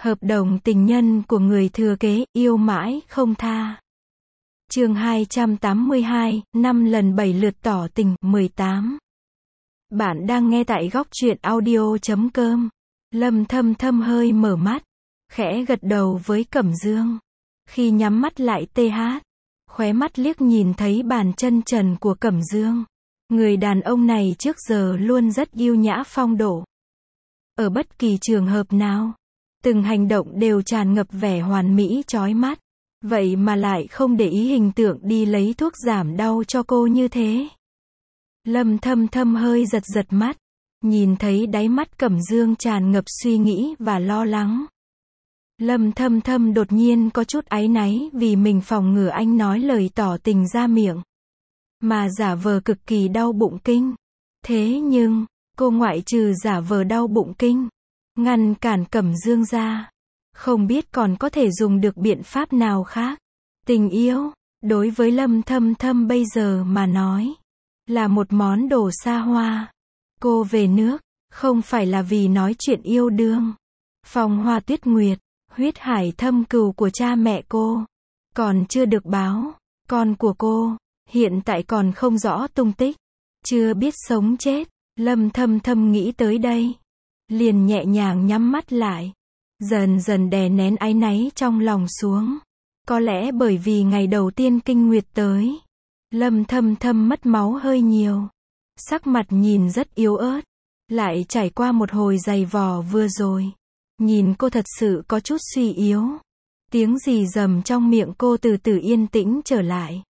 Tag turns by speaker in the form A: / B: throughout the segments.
A: Hợp đồng tình nhân của người thừa kế, yêu mãi không tha. Chương 282, 5 lần 7 lượt tỏ tình, 18. Bạn đang nghe tại góc truyện audio.com. Lâm Thâm Thâm hơi mở mắt, khẽ gật đầu với Cẩm Dương. Khi nhắm mắt lại khóe mắt liếc nhìn thấy bàn chân trần của Cẩm Dương. Người đàn ông này trước giờ luôn rất yêu nhã phong độ. Ở bất kỳ trường hợp nào, từng hành động đều tràn ngập vẻ hoàn mỹ chói mắt. Vậy mà lại không để ý hình tượng đi lấy thuốc giảm đau cho cô như thế. Lâm Thâm Thâm hơi giật mắt, nhìn thấy đáy mắt Cẩm Dương tràn ngập suy nghĩ và lo lắng. Lâm Thâm Thâm đột nhiên có chút áy náy vì mình phòng ngừa anh nói lời tỏ tình ra miệng, mà giả vờ cực kỳ đau bụng kinh. Thế nhưng, cô ngoại trừ giả vờ đau bụng kinh, ngăn cản Cẩm Dương ra, không biết còn có thể dùng được biện pháp nào khác. Tình yêu, đối với Lâm Thâm Thâm bây giờ mà nói, là một món đồ xa hoa. Cô về nước, không phải là vì nói chuyện yêu đương. Phong Hoa Tuyết Nguyệt, huyết hải thâm cừu của cha mẹ cô, còn chưa được báo. Con của cô, hiện tại còn không rõ tung tích, chưa biết sống chết. Lâm Thâm Thâm nghĩ tới đây, liền nhẹ nhàng nhắm mắt lại, dần dần đè nén áy náy trong lòng xuống. Có lẽ bởi vì ngày đầu tiên kinh nguyệt tới, Lâm Thâm Thâm mất máu hơi nhiều, sắc mặt nhìn rất yếu ớt, lại trải qua một hồi giày vò vừa rồi, nhìn cô thật sự có chút suy yếu. Tiếng rì rầm trong miệng cô từ từ yên tĩnh trở lại.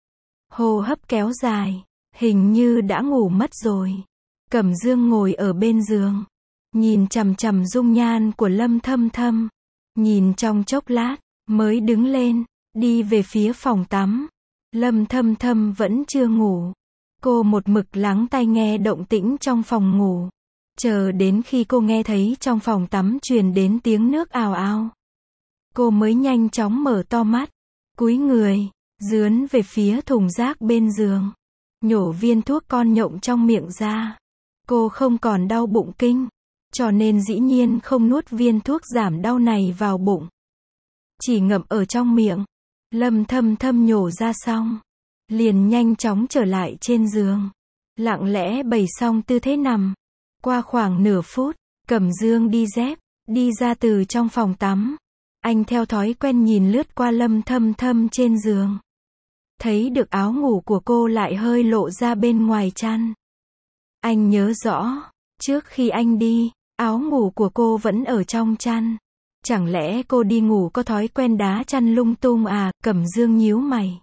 A: Hô hấp kéo dài, hình như đã ngủ mất rồi. Cẩm Dương ngồi ở bên giường, nhìn chằm chằm dung nhan của Lâm Thâm Thâm, nhìn trong chốc lát, mới đứng lên, đi về phía phòng tắm. Lâm Thâm Thâm vẫn chưa ngủ. Cô một mực lắng tai nghe động tĩnh trong phòng ngủ, chờ đến khi cô nghe thấy trong phòng tắm truyền đến tiếng nước ào ào, cô mới nhanh chóng mở to mắt, cúi người, dướn về phía thùng rác bên giường, nhổ viên thuốc con nhộng trong miệng ra. Cô không còn đau bụng kinh, cho nên dĩ nhiên không nuốt viên thuốc giảm đau này vào bụng, chỉ ngậm ở trong miệng. Lâm Thâm Thâm nhổ ra xong, liền nhanh chóng trở lại trên giường, lặng lẽ bày xong tư thế nằm. Qua khoảng nửa phút, Cẩm Dương đi ra từ trong phòng tắm. Anh theo thói quen nhìn lướt qua Lâm Thâm Thâm trên giường, thấy được áo ngủ của cô lại hơi lộ ra bên ngoài chăn. Anh nhớ rõ, trước khi anh đi, áo ngủ của cô vẫn ở trong chăn. Chẳng lẽ cô đi ngủ có thói quen đá chăn lung tung à? Cẩm Dương nhíu mày,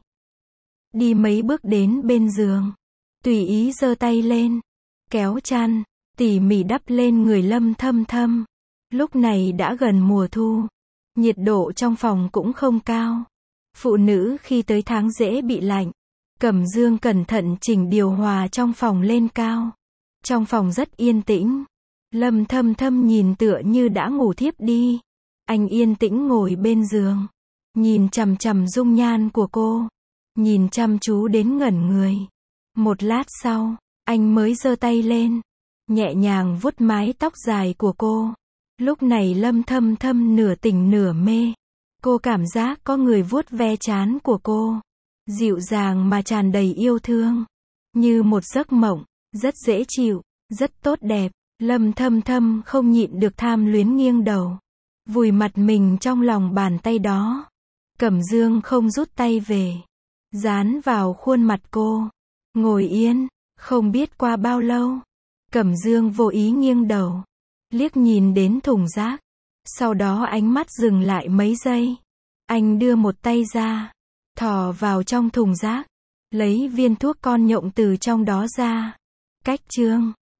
A: đi mấy bước đến bên giường, tùy ý giơ tay lên, kéo chăn, tỉ mỉ đắp lên người Lâm Thâm Thâm. Lúc này đã gần mùa thu, nhiệt độ trong phòng cũng không cao. Phụ nữ khi tới tháng dễ bị lạnh. Cẩm Dương cẩn thận chỉnh điều hòa trong phòng lên cao. Trong phòng rất yên tĩnh. Lâm Thâm Thâm nhìn tựa như đã ngủ thiếp đi. Anh yên tĩnh ngồi bên giường, nhìn chằm chằm dung nhan của cô, nhìn chăm chú đến ngẩn người. Một lát sau, anh mới giơ tay lên, nhẹ nhàng vuốt mái tóc dài của cô. Lúc này Lâm Thâm Thâm nửa tỉnh nửa mê. Cô cảm giác có người vuốt ve trán của cô, dịu dàng mà tràn đầy yêu thương, như một giấc mộng, rất dễ chịu, rất tốt đẹp. Lâm Thâm Thâm không nhịn được tham luyến nghiêng đầu, vùi mặt mình trong lòng bàn tay đó. Cẩm Dương không rút tay về, dán vào khuôn mặt cô, ngồi yên. Không biết qua bao lâu, Cẩm Dương vô ý nghiêng đầu, liếc nhìn đến thùng rác. Sau đó ánh mắt dừng lại mấy giây. Anh đưa một tay ra, thò vào trong thùng rác, lấy viên thuốc con nhộng từ trong đó ra. Cách chương